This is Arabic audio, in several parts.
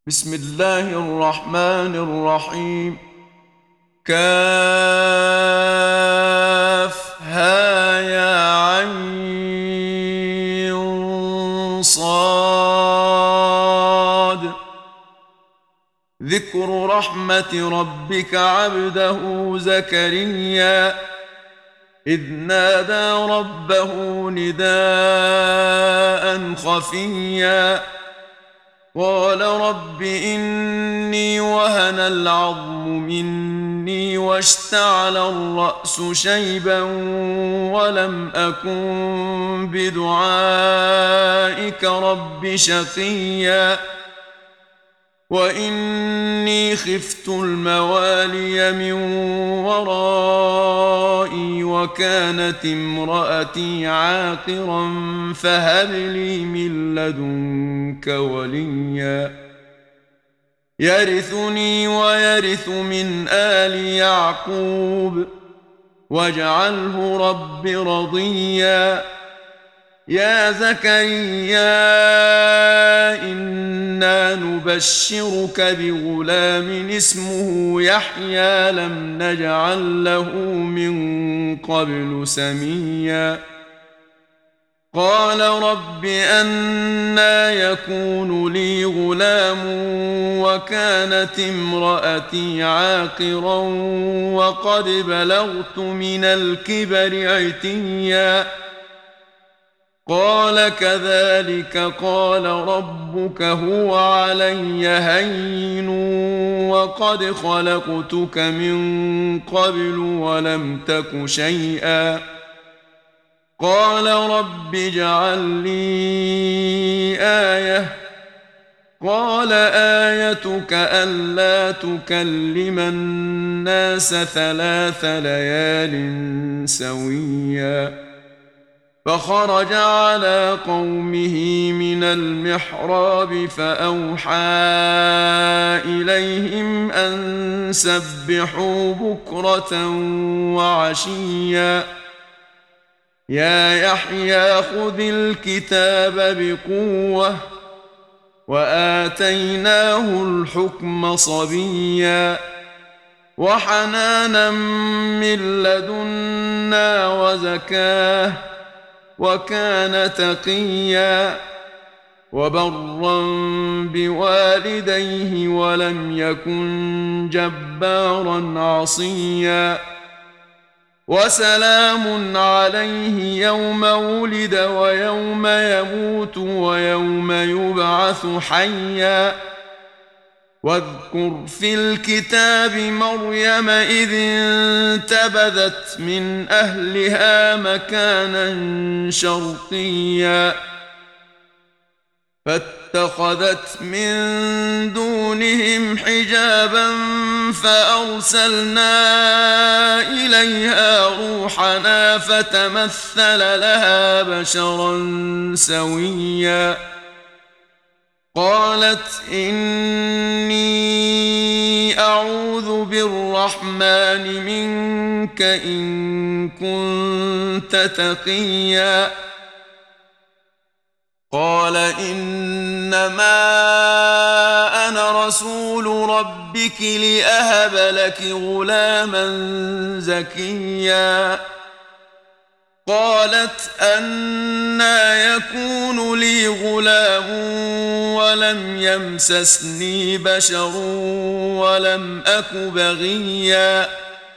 بسم الله الرحمن الرحيم. كافها يا عين صاد. ذكر رحمة ربك عبده زكريا إذ نادى ربه نداء خفيا قال رب إني وهن العظم مني واشتعل الرأس شيبا ولم أكن بدعائك رب شقيا وإني خفت الموالي من ورائي وكانت امرأتي عاقرا فهب لي من لدنك وليا يرثني ويرث من آل يعقوب واجعله رب رضيا يا زكريا إنا نبشرك بغلام اسمه يحيى لم نجعل له من قبل سميا قال رب أنى يكون لي غلام وكانت امرأتي عاقرا وقد بلغت من الكبر عتيا قال كذلك قال ربك هو علي هين وقد خلقتك من قبل ولم تك شيئا قال رب اجعل لي آية قال آيتك ألا تكلم الناس 3 ليال سويا فخرج على قومه من المحراب فأوحى إليهم أن سبحوا بكرة وعشيا يا يحيى خذ الكتاب بقوة وآتيناه الحكم صبيا وحنانا من لدنا وزكاه وكان تقيا وبرا بوالديه ولم يكن جبارا عصيا وسلام عليه يوم ولد ويوم يموت ويوم يبعث حيا واذكر في الكتاب مريم إذ انتبذت من أهلها مكانا شرقيا فاتخذت من دونهم حجابا فأرسلنا إليها روحنا فتمثل لها بشرا سويا قالت إني أعوذ بالرحمن منك إن كنت تقيا قال إنما أنا رسول ربك لأهب لك غلاما زكيا قالت أنى يكون لي غلام ولم يمسسني بشر ولم أك بغيا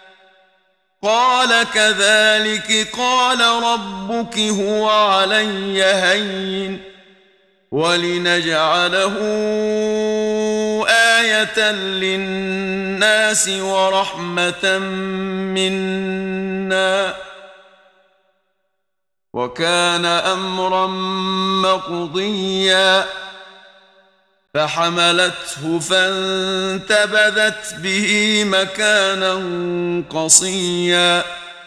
قال كذلك قال ربك هو علي هين ولنجعله آية للناس ورحمة منا وكان أمرا مقضيا فحملته فانتبذت به مكانا قصيا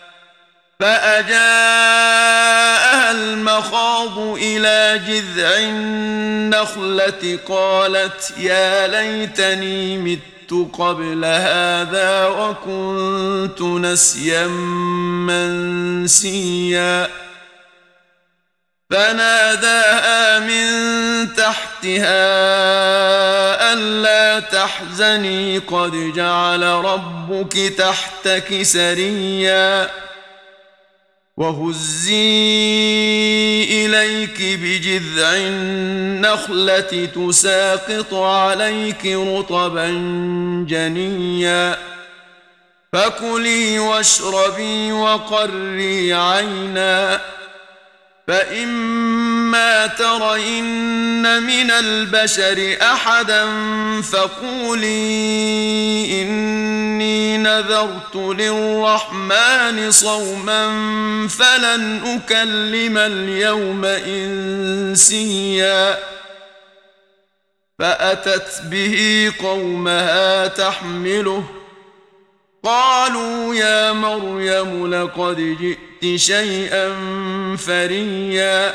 فأجاءها المخاض إلى جذع النخلة قالت يا ليتني مت قبل هذا وكنت نسيا منسيا فناداها من تحتها ألا تحزني قد جعل ربك تحتك سريا وهزي إليك بجذع النخلة تساقط عليك رطبا جنيا فكلي واشربي وقري عينا فإما ترين من البشر أحدا فقولي إني نذرت للرحمن صوما فلن أكلم اليوم إنسيا فأتت به قومها تحمله قالوا يا مريم لقد جئت شيئا فريا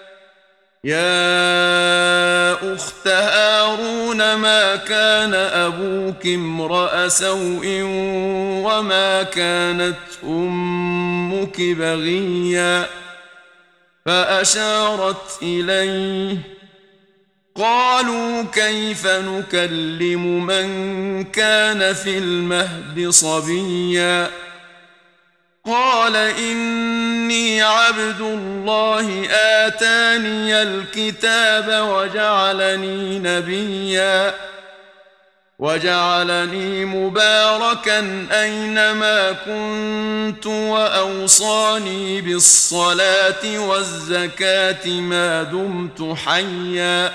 يا أخت هارون ما كان أبوك امرأ سوء وما كانت أمك بغيا فأشارت إليه قالوا كيف نكلم من كان في المهد صبيا قال إني عبد الله آتاني الكتاب وجعلني نبيا وجعلني مباركا أينما كنت وأوصاني بالصلاة والزكاة ما دمت حيا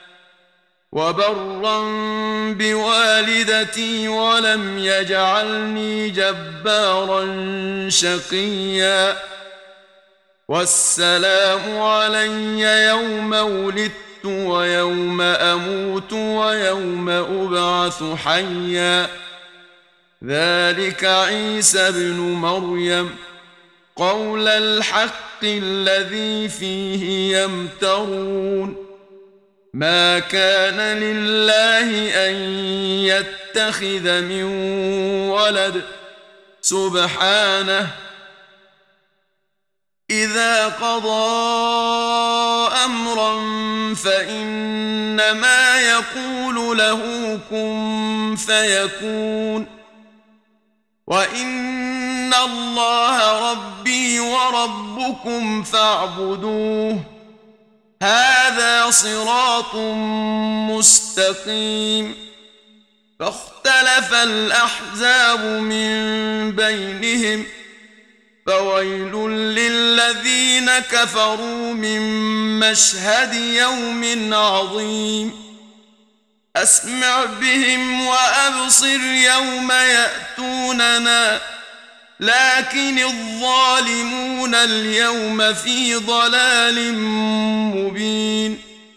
وبرا بوالدتي ولم يجعلني جبارا شقيا والسلام علي يوم ولدت ويوم أموت ويوم أبعث حيا ذلك عيسى بن مريم قول الحق الذي فيه يمترون ما كان لله أن يتخذ من ولد سبحانه إذا قضى أمرا فإنما يقول له كن فيكون وإن الله ربي وربكم فاعبدوه هذا صراط مستقيم فاختلف الأحزاب من بينهم فويل للذين كفروا من مشهد يوم عظيم أسمع بهم وأبصر يوم يأتوننا لكن الظالمون اليوم في ضلال مبين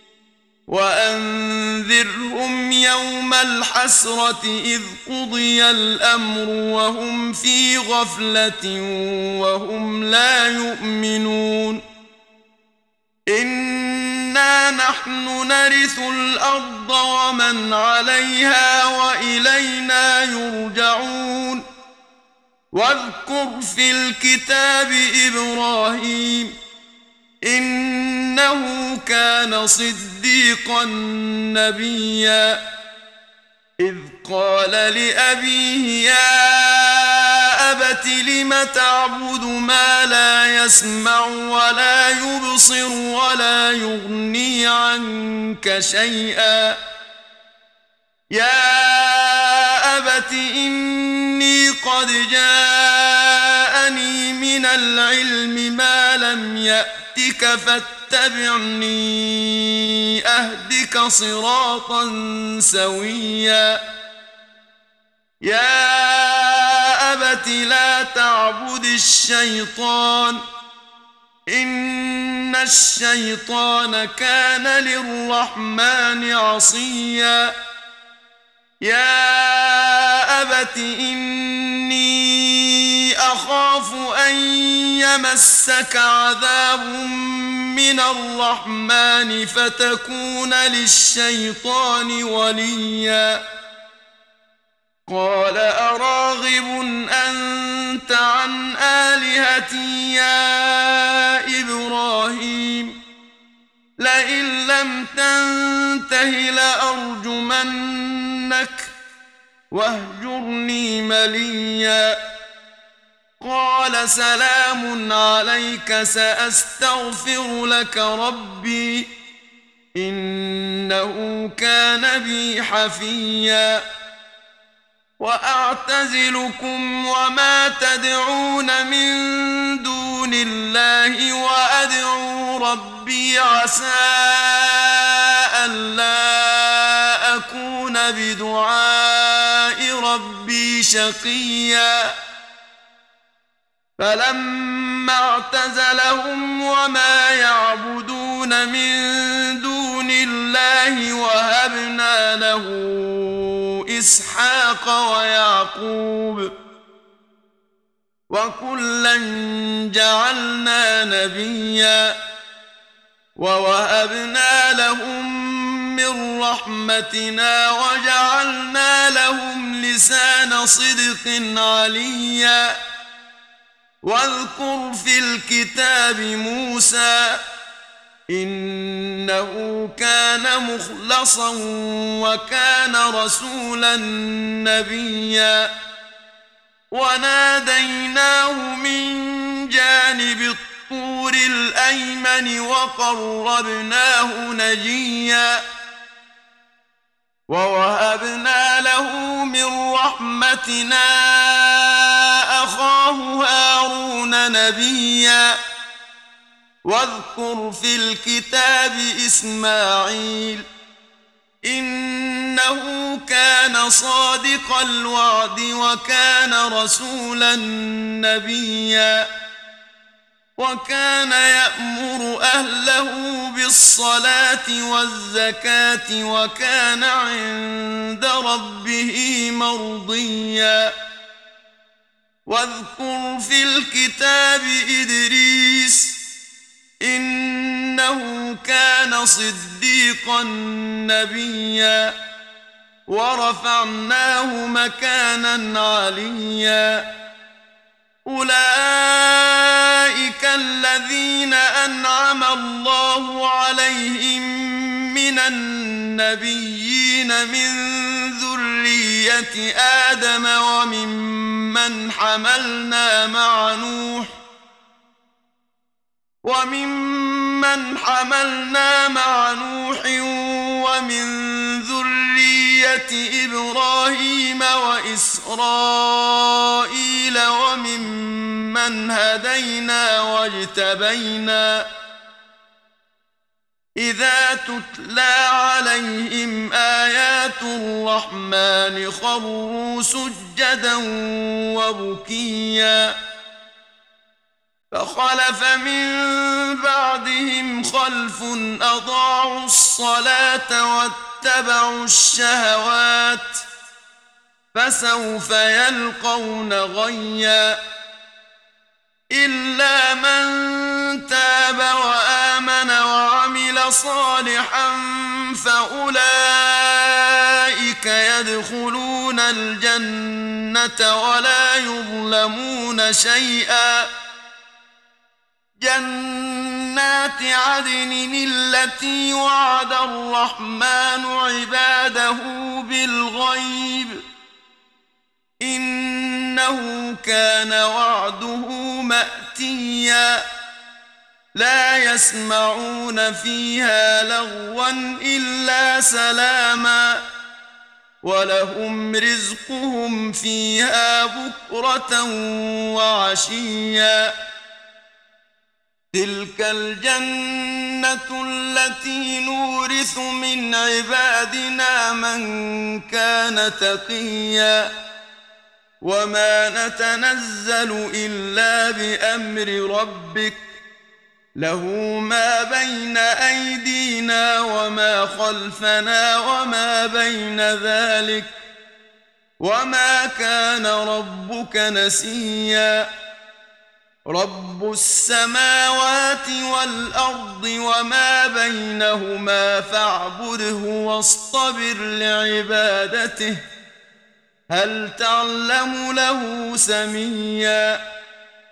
وأنذرهم يوم الحسرة إذ قضي الأمر وهم في غفلة وهم لا يؤمنون إنا نحن نرث الأرض ومن عليها وإلينا يرجعون واذكر في الكتاب إبراهيم إنه كان صديقا نبيا إذ قال لأبيه يا أبت لم تعبد ما لا يسمع ولا يبصر ولا يغني عنك شيئا يا أبت إني قد جاءني من العلم ما لم يأتك فاتبعني أهدك صراطا سويا يا أبت لا تعبد الشيطان إن الشيطان كان للرحمن عصيا يا أبت إني أخاف أن يمسك عذاب من الرحمن فتكون للشيطان وليا قال أراغب أنت عن آلهتي يا إبراهيم لم تنته لأرجمنك واهجرني مليا قال سلام عليك سأستغفر لك ربي إنه كان بي حفيا وأعتزلكم وما تدعون من دون الله وأدعو ربي عسى ألا أكون بدعاء ربي شقيا فلما اعتزلهم وما يعبدون من دون الله وهبنا له إسحاق ويعقوب وكلا جعلنا نبيا ووهبنا لهم من رحمتنا وجعلنا لهم لسان صدق عليا واذكر في الكتاب موسى إنه كان مخلصا وكان رسولا نبيا وناديناه من جانب الطور الأيمن وقربناه نجيا ووهبنا له من رحمتنا أخاه هارون نبيا واذكر في الكتاب إسماعيل إنه كان صادق الوعد وكان رسولا نبيا وكان يأمر أهله بالصلاة والزكاة وكان عند ربه مرضيا واذكر في الكتاب إدريس إنه كان صديقا نبيا ورفعناه مكانا عليا أولئك الذين أنعم الله عليهم من النبيين من ذرية آدم وممن حملنا مع نوح ومن ذرية إبراهيم وإسرائيل وممن هدينا واجتبينا إذا تتلى عليهم آيات الرحمن خروا سجدا وبكيا فخلف من بعدهم خلف أضاعوا الصلاة واتبعوا الشهوات فسوف يلقون غيا إلا من تاب وآمن وعمل صالحا فأولئك يدخلون الجنة ولا يظلمون شيئا جنات عدن التي وعد الرحمن عباده بالغيب إنه كان وعده مأتيا لا يسمعون فيها لغوا إلا سلاما ولهم رزقهم فيها بكرة وعشيا تلك الجنة التي نورث من عبادنا من كان تقيا وما نتنزل إلا بأمر ربك له ما بين أيدينا وما خلفنا وما بين ذلك وما كان ربك نسيا رب السماوات والأرض وما بينهما فاعبده واصطبر لعبادته هل تعلم له سميا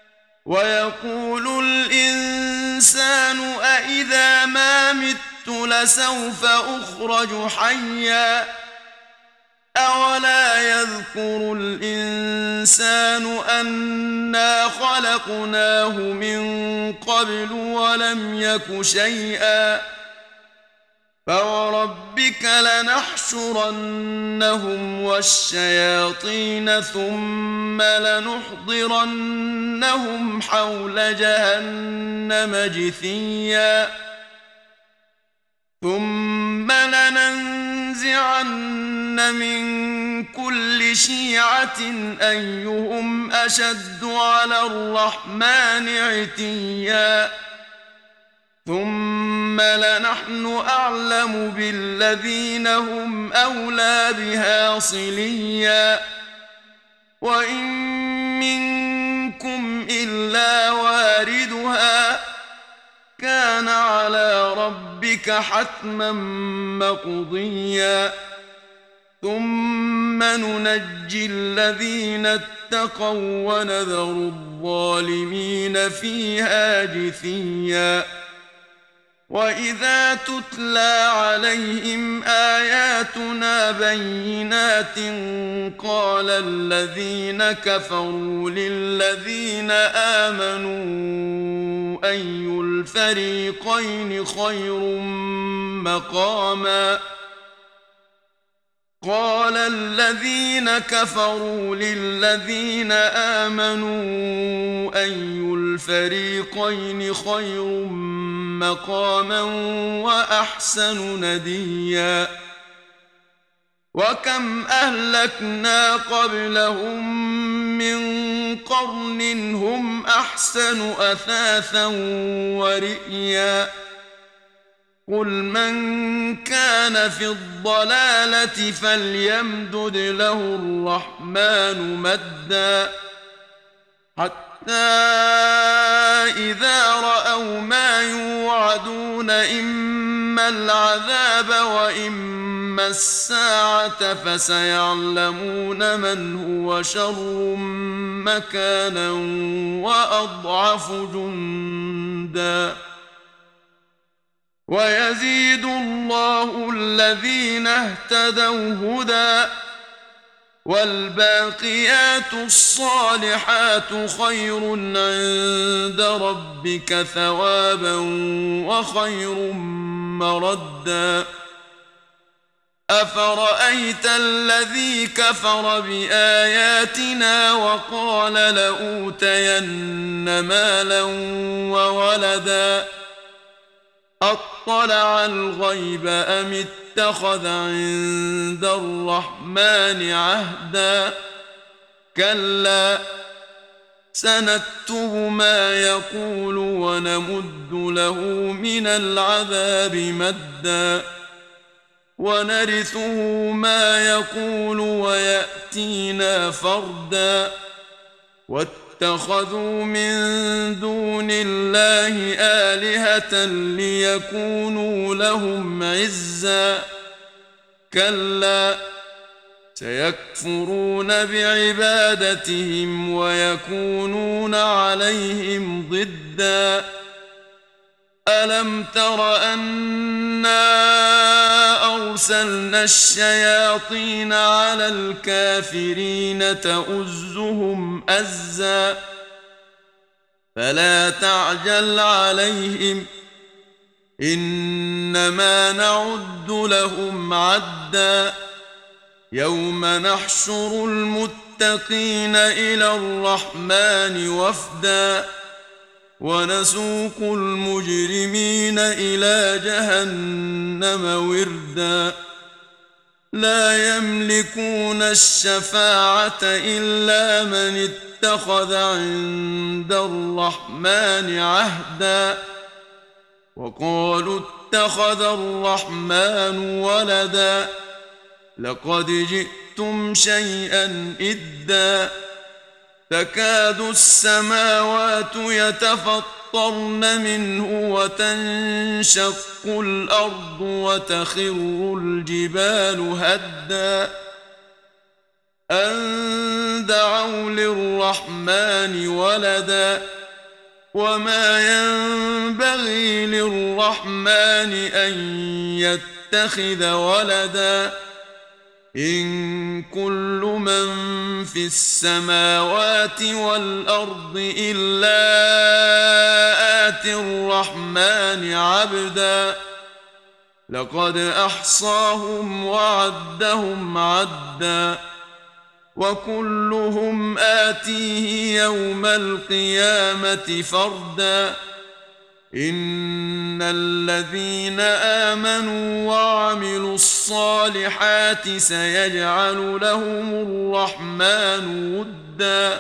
ويقول الإنسان أإذا ما مت لسوف أخرج حيا أولا يذكر الإنسان أنا خلقناه من قبل ولم يك شيئا فوربك لنحشرنهم والشياطين ثم لنحضرنهم حول جهنم جثيا ثم لننزعن من كل شيعة أيهم أشد على الرحمن عتيا ثم لنحن أعلم بالذين هم أولى بها صليا وإن منكم إلا واردها كان على ربك حتما مقضيا ثم ننجي الذين اتقوا ونذر الظالمين فيها جثيا وإذا تتلى عليهم آياتنا بينات قال الذين كفروا للذين آمنوا أي الفريقين خير مقاما قال الذين كفروا للذين آمنوا أي الفريقين خير مقاما وأحسن نديا وكم أهلكنا قبلهم من قرن هم أحسن أثاثا ورئيا قل من كان في الضلالة فليمدد له الرحمن مدا حتى إذا رأوا ما يوعدون إما العذاب وإما الساعة فسيعلمون من هو شر مكانا وأضعف جندا ويزيد الله الذين اهتدوا هدى والباقيات الصالحات خير عند ربك ثوابا وخير مردا أفرأيت الذي كفر بآياتنا وقال لأوتين مالا وولدا أطلع الغيب أم اتخذ عند الرحمن عهدا كلا سنكتب ما يقول ونمد له من العذاب مدا ونرثه ما يقول ويأتينا فردا واتخذوا من دون الله آلهة ليكونوا لهم عزا كلا سيكفرون بعبادتهم ويكونون عليهم ضدا ألم تر أنا أرسلنا الشياطين على الكافرين تؤزهم أزا فلا تعجل عليهم إنما نعد لهم عدا يوم نحشر المتقين إلى الرحمن وفدا ونسوق المجرمين إلى جهنم وردا لا يملكون الشفاعة إلا من اتخذ عند الرحمن عهدا وقالوا اتخذ الرحمن ولدا لقد جئتم شيئا إدا تكاد السماوات يتفطرن منه وتنشق الأرض وتخر الجبال هدا أن دعوا للرحمن ولدا وما ينبغي للرحمن أن يتخذ ولدا إن كل من في السماوات والأرض إلا آتي الرحمن عبدا لقد أحصاهم وعدهم عدا وكلهم آتيه يوم القيامة فردا إن الذين آمنوا وعملوا الصالحات سيجعل لهم الرحمن ودا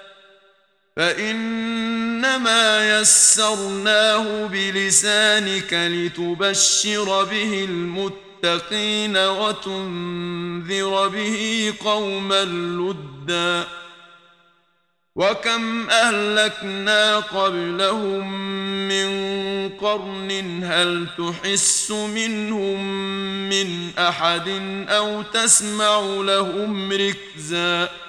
فإنما يسرناه بلسانك لتبشر به المتقين وتنذر به قوما لدا وكم أهلكنا قبلهم من قرن هل تحس منهم من أحد أو تسمع لهم ركزا